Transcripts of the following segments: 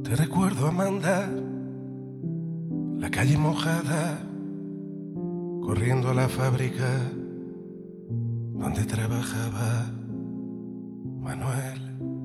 Te recuerdo, Amanda, la calle mojada, corriendo a la fábrica donde trabajaba Manuel.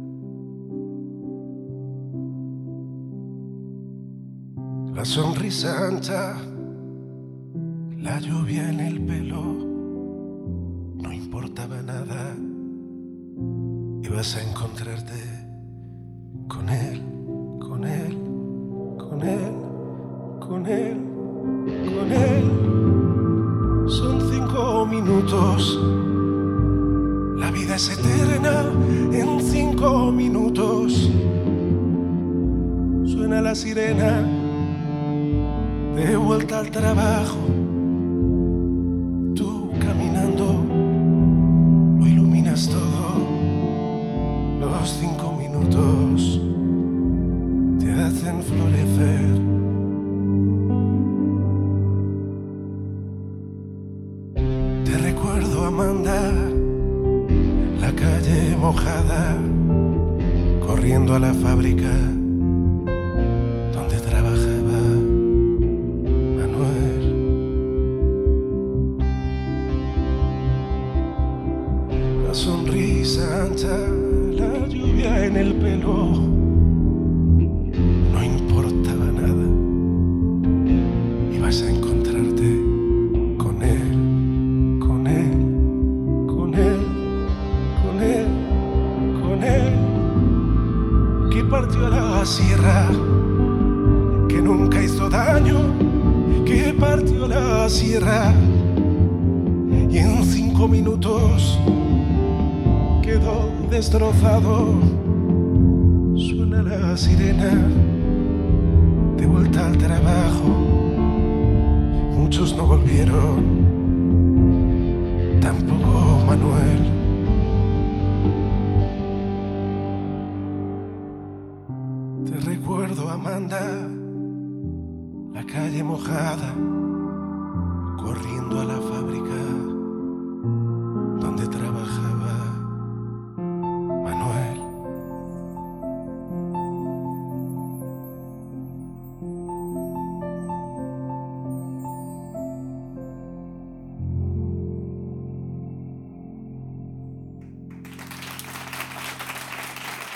La sonrisa ancha, la lluvia en el pelo, no importaba nada, ibas a encontrarte con él, con él, con él, con él, con él. Son 5 minutos, la vida es eterna en 5 minutos. Suena la sirena de vuelta al trabajo. Tú caminando lo iluminas todo. Los 5 minutos te hacen florecer. Te recuerdo, Amanda, la calle mojada, corriendo a la fábrica donde trabajaba Manuel. La sonrisa ancha, la lluvia en el pelo, no importaba nada, ibas a encontrarte con él, con él, con él, con él, con él, que partió a la sierra, que nunca hizo daño, que partió a la sierra y en 5 minutos quedó destrozado. Suena la sirena de vuelta al trabajo. Muchos no volvieron, tampoco Manuel. Te recuerdo, Amanda, la calle mojada, corriendo a la fábrica